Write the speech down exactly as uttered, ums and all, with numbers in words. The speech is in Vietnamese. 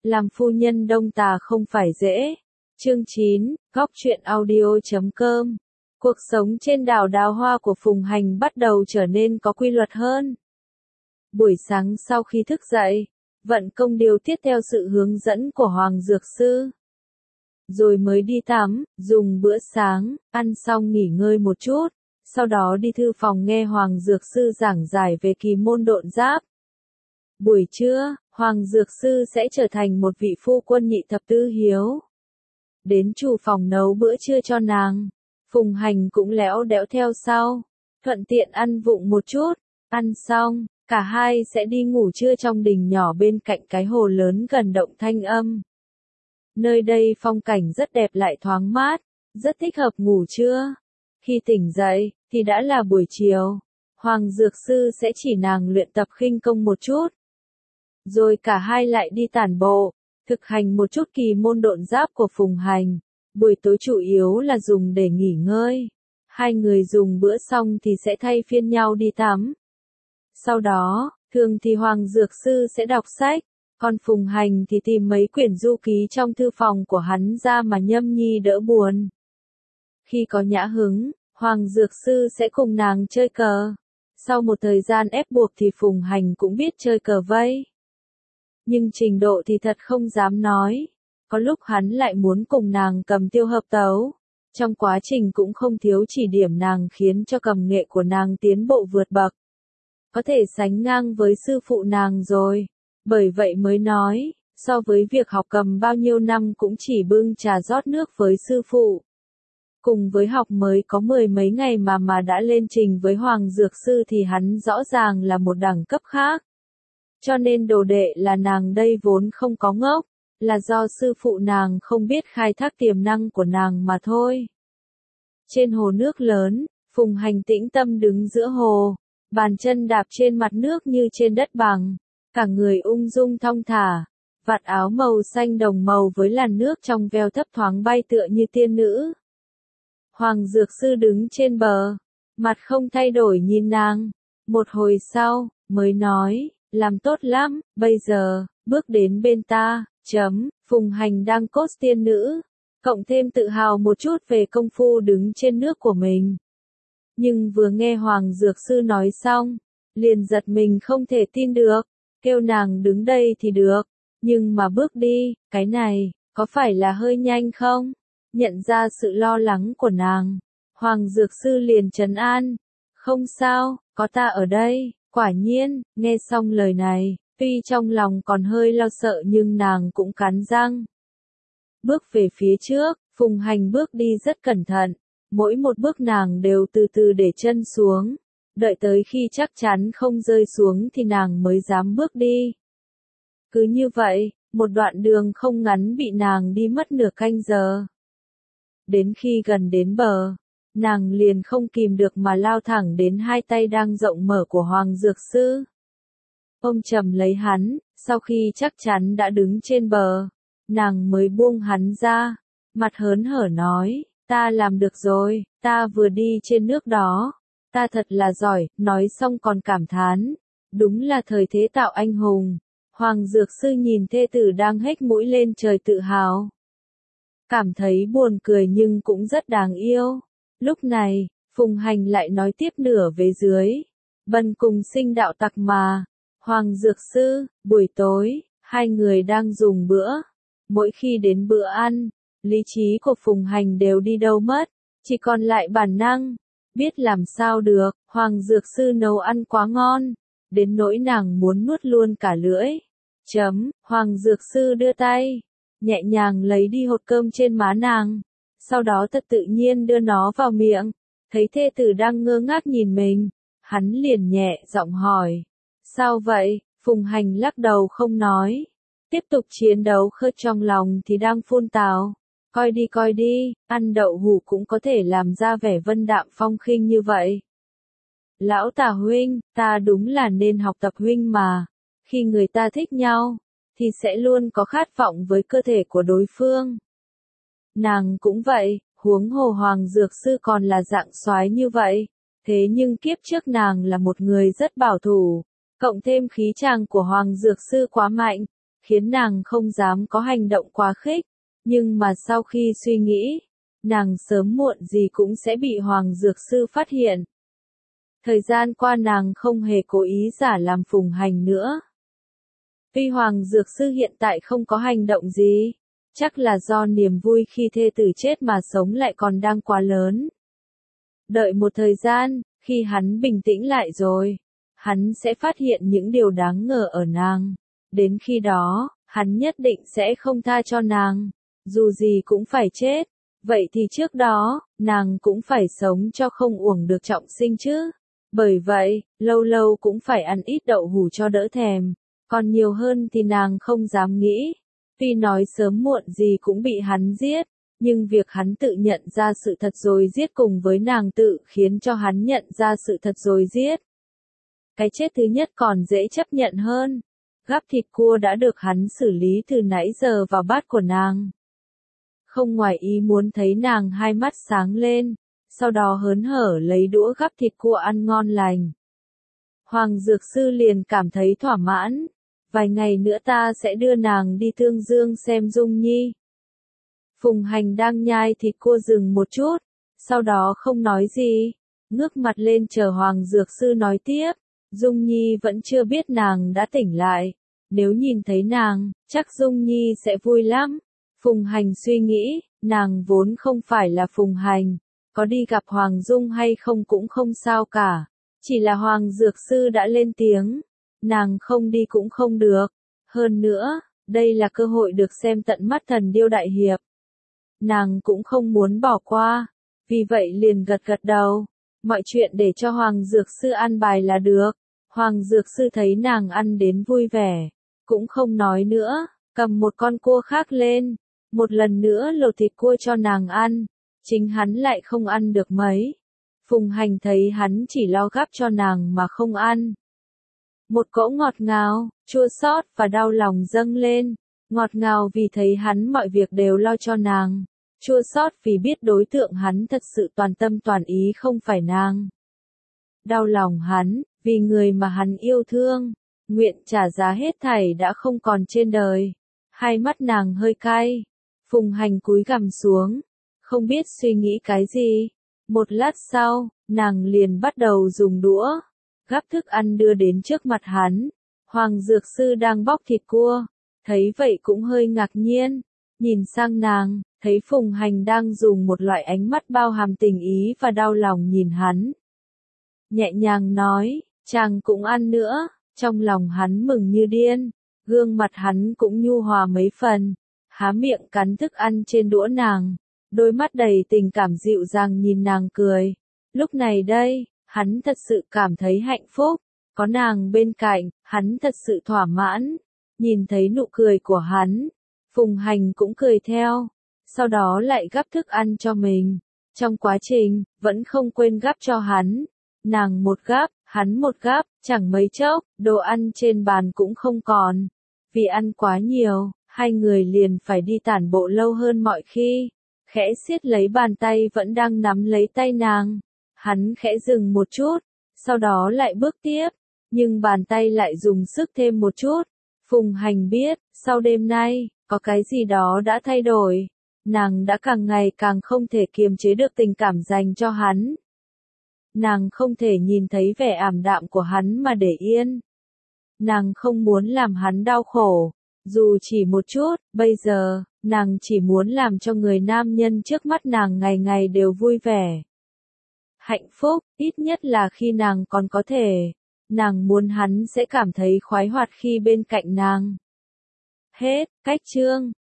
làm phu nhân Đông Tà không phải dễ. Chương chín, góc truyện audio chấm com. Cuộc sống trên đảo Đào Hoa của Phùng Hành bắt đầu trở nên có quy luật hơn. Buổi sáng sau khi thức dậy, vận công điều tiết theo sự hướng dẫn của Hoàng Dược Sư. Rồi mới đi tắm, dùng bữa sáng, ăn xong nghỉ ngơi một chút, sau đó đi thư phòng nghe Hoàng Dược Sư giảng giải về kỳ môn độn giáp. Buổi trưa, Hoàng Dược Sư sẽ trở thành một vị phu quân nhị thập tứ hiếu. Đến chủ phòng nấu bữa trưa cho nàng, Phùng Hành cũng léo đẽo theo sau, thuận tiện ăn vụng một chút, ăn xong, cả hai sẽ đi ngủ trưa trong đình nhỏ bên cạnh cái hồ lớn gần động Thanh Âm. Nơi đây phong cảnh rất đẹp lại thoáng mát, rất thích hợp ngủ trưa. Khi tỉnh dậy, thì đã là buổi chiều, Hoàng Dược Sư sẽ chỉ nàng luyện tập khinh công một chút. Rồi cả hai lại đi tản bộ, thực hành một chút kỳ môn độn giáp của Phùng Hành. Buổi tối chủ yếu là dùng để nghỉ ngơi. Hai người dùng bữa xong thì sẽ thay phiên nhau đi tắm. Sau đó, thường thì Hoàng Dược Sư sẽ đọc sách, còn Phùng Hành thì tìm mấy quyển du ký trong thư phòng của hắn ra mà nhâm nhi đỡ buồn. Khi có nhã hứng, Hoàng Dược Sư sẽ cùng nàng chơi cờ. Sau một thời gian ép buộc thì Phùng Hành cũng biết chơi cờ vây. Nhưng trình độ thì thật không dám nói. Có lúc hắn lại muốn cùng nàng cầm tiêu hợp tấu. Trong quá trình cũng không thiếu chỉ điểm nàng khiến cho cầm nghệ của nàng tiến bộ vượt bậc. Có thể sánh ngang với sư phụ nàng rồi. Bởi vậy mới nói, so với việc học cầm bao nhiêu năm cũng chỉ bưng trà rót nước với sư phụ. Cùng với học mới có mười mấy ngày mà mà đã lên trình với Hoàng Dược Sư thì hắn rõ ràng là một đẳng cấp khác. Cho nên đồ đệ là nàng đây vốn không có ngốc, là do sư phụ nàng không biết khai thác tiềm năng của nàng mà thôi. Trên hồ nước lớn, Phùng Hành tĩnh tâm đứng giữa hồ, bàn chân đạp trên mặt nước như trên đất bằng, cả người ung dung thong thả, vạt áo màu xanh đồng màu với làn nước trong veo thấp thoáng bay tựa như tiên nữ. Hoàng Dược Sư đứng trên bờ, mặt không thay đổi nhìn nàng, một hồi sau, mới nói, làm tốt lắm, bây giờ, bước đến bên ta, chấm, Phùng Hành đang cốt tiên nữ, cộng thêm tự hào một chút về công phu đứng trên nước của mình. Nhưng vừa nghe Hoàng Dược Sư nói xong, liền giật mình không thể tin được, kêu nàng đứng đây thì được, nhưng mà bước đi, cái này, có phải là hơi nhanh không? Nhận ra sự lo lắng của nàng, Hoàng Dược Sư liền trấn an, không sao, có ta ở đây. Quả nhiên, nghe xong lời này, tuy trong lòng còn hơi lo sợ nhưng nàng cũng cắn răng. Bước về phía trước, Phùng Hành bước đi rất cẩn thận, mỗi một bước nàng đều từ từ để chân xuống, đợi tới khi chắc chắn không rơi xuống thì nàng mới dám bước đi. Cứ như vậy, một đoạn đường không ngắn bị nàng đi mất nửa canh giờ. Đến khi gần đến bờ, nàng liền không kìm được mà lao thẳng đến hai tay đang rộng mở của Hoàng Dược Sư. Ôm chầm lấy hắn, sau khi chắc chắn đã đứng trên bờ, nàng mới buông hắn ra, mặt hớn hở nói, ta làm được rồi, ta vừa đi trên nước đó, ta thật là giỏi, nói xong còn cảm thán, đúng là thời thế tạo anh hùng. Hoàng Dược Sư nhìn thê tử đang hếch mũi lên trời tự hào. Cảm thấy buồn cười nhưng cũng rất đáng yêu. Lúc này, Phùng Hành lại nói tiếp nửa vế dưới. Bần cùng sinh đạo tặc mà. Hoàng Dược Sư, buổi tối, hai người đang dùng bữa. Mỗi khi đến bữa ăn, lý trí của Phùng Hành đều đi đâu mất, chỉ còn lại bản năng. Biết làm sao được, Hoàng Dược Sư nấu ăn quá ngon, đến nỗi nàng muốn nuốt luôn cả lưỡi. Chấm, Hoàng Dược Sư đưa tay, nhẹ nhàng lấy đi hột cơm trên má nàng, sau đó thật tự nhiên đưa nó vào miệng, thấy thê tử đang ngơ ngác nhìn mình, hắn liền nhẹ giọng hỏi, sao vậy? Phùng Hành lắc đầu không nói, tiếp tục chiến đấu khơi trong lòng thì đang phun tào, coi đi coi đi, ăn đậu hũ cũng có thể làm ra vẻ vân đạm phong khinh như vậy. Lão Tả huynh, ta đúng là nên học tập huynh mà, khi người ta thích nhau, thì sẽ luôn có khát vọng với cơ thể của đối phương. Nàng cũng vậy, huống hồ Hoàng Dược Sư còn là dạng soái như vậy, thế nhưng kiếp trước nàng là một người rất bảo thủ, cộng thêm khí chàng của Hoàng Dược Sư quá mạnh, khiến nàng không dám có hành động quá khích, nhưng mà sau khi suy nghĩ, nàng sớm muộn gì cũng sẽ bị Hoàng Dược Sư phát hiện. Thời gian qua nàng không hề cố ý giả làm Phùng Hành nữa. Tuy Hoàng Dược Sư hiện tại không có hành động gì, chắc là do niềm vui khi thê tử chết mà sống lại còn đang quá lớn. Đợi một thời gian, khi hắn bình tĩnh lại rồi, hắn sẽ phát hiện những điều đáng ngờ ở nàng. Đến khi đó, hắn nhất định sẽ không tha cho nàng, dù gì cũng phải chết. Vậy thì trước đó, nàng cũng phải sống cho không uổng được trọng sinh chứ. Bởi vậy, lâu lâu cũng phải ăn ít đậu hủ cho đỡ thèm. Còn nhiều hơn thì nàng không dám nghĩ. Tuy nói sớm muộn gì cũng bị hắn giết, nhưng việc hắn tự nhận ra sự thật rồi giết cùng với nàng tự khiến cho hắn nhận ra sự thật rồi giết. Cái chết thứ nhất còn dễ chấp nhận hơn. Gắp thịt cua đã được hắn xử lý từ nãy giờ vào bát của nàng. Không ngoài ý muốn thấy nàng hai mắt sáng lên, sau đó hớn hở lấy đũa gắp thịt cua ăn ngon lành. Hoàng Dược Sư liền cảm thấy thỏa mãn. Vài ngày nữa ta sẽ đưa nàng đi Tương Dương xem Dung Nhi. Phùng Hành đang nhai thịt cua dừng một chút, sau đó không nói gì, ngước mặt lên chờ Hoàng Dược Sư nói tiếp. Dung Nhi vẫn chưa biết nàng đã tỉnh lại, nếu nhìn thấy nàng, chắc Dung Nhi sẽ vui lắm. Phùng Hành suy nghĩ, nàng vốn không phải là Phùng Hành, có đi gặp Hoàng Dung hay không cũng không sao cả, chỉ là Hoàng Dược Sư đã lên tiếng, nàng không đi cũng không được. Hơn nữa, đây là cơ hội được xem tận mắt Thần Điêu Đại Hiệp. Nàng cũng không muốn bỏ qua, vì vậy liền gật gật đầu. Mọi chuyện để cho Hoàng Dược Sư an bài là được. Hoàng Dược Sư thấy nàng ăn đến vui vẻ, cũng không nói nữa, cầm một con cua khác lên, một lần nữa lột thịt cua cho nàng ăn, chính hắn lại không ăn được mấy. Phùng Hành thấy hắn chỉ lo gắp cho nàng mà không ăn. Một cỗ ngọt ngào, chua xót và đau lòng dâng lên, ngọt ngào vì thấy hắn mọi việc đều lo cho nàng, chua xót vì biết đối tượng hắn thật sự toàn tâm toàn ý không phải nàng. Đau lòng hắn, vì người mà hắn yêu thương, nguyện trả giá hết thảy đã không còn trên đời. Hai mắt nàng hơi cay, Phùng Hành cúi gằm xuống, không biết suy nghĩ cái gì. Một lát sau, nàng liền bắt đầu dùng đũa, gắp thức ăn đưa đến trước mặt hắn. Hoàng Dược Sư đang bóc thịt cua, thấy vậy cũng hơi ngạc nhiên, nhìn sang nàng, thấy Phùng Hành đang dùng một loại ánh mắt bao hàm tình ý và đau lòng nhìn hắn. Nhẹ nhàng nói, chàng cũng ăn nữa, trong lòng hắn mừng như điên, gương mặt hắn cũng nhu hòa mấy phần, há miệng cắn thức ăn trên đũa nàng, đôi mắt đầy tình cảm dịu dàng nhìn nàng cười. Lúc này đây, hắn thật sự cảm thấy hạnh phúc, có nàng bên cạnh, hắn thật sự thỏa mãn. Nhìn thấy nụ cười của hắn, Phùng Hành cũng cười theo, sau đó lại gắp thức ăn cho mình. Trong quá trình, vẫn không quên gắp cho hắn. Nàng một gắp, hắn một gắp, chẳng mấy chốc, đồ ăn trên bàn cũng không còn. Vì ăn quá nhiều, hai người liền phải đi tản bộ lâu hơn mọi khi. Khẽ siết lấy bàn tay vẫn đang nắm lấy tay nàng. Hắn khẽ dừng một chút, sau đó lại bước tiếp, nhưng bàn tay lại dùng sức thêm một chút. Phùng Hành biết, sau đêm nay, có cái gì đó đã thay đổi. Nàng đã càng ngày càng không thể kiềm chế được tình cảm dành cho hắn. Nàng không thể nhìn thấy vẻ ảm đạm của hắn mà để yên. Nàng không muốn làm hắn đau khổ, dù chỉ một chút. Bây giờ, nàng chỉ muốn làm cho người nam nhân trước mắt nàng ngày ngày đều vui vẻ. Hạnh phúc, ít nhất là khi nàng còn có thể. Nàng muốn hắn sẽ cảm thấy khoái hoạt khi bên cạnh nàng. Hết, cách chương.